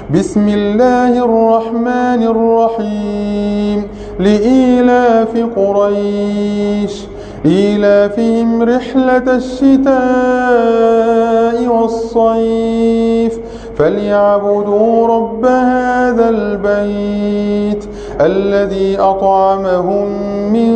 بسم الله الرحمن الرحيم لإيلاف قريش إيلافهم رحلة الشتاء والصيف فليعبدوا رب هذا البيت الذي أطعمهم من